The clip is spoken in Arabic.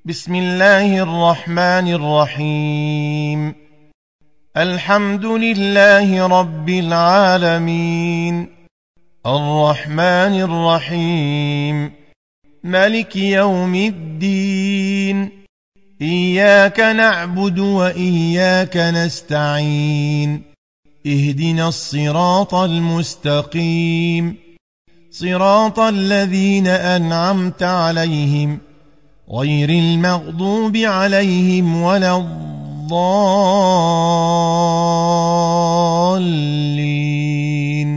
بسم الله الرحمن الرحيم. الحمد لله رب العالمين، الرحمن الرحيم، مالك يوم الدين، إياك نعبد وإياك نستعين، اهدنا الصراط المستقيم، صراط الذين أنعمت عليهم غير المغضوب عليهم ولا الضالين.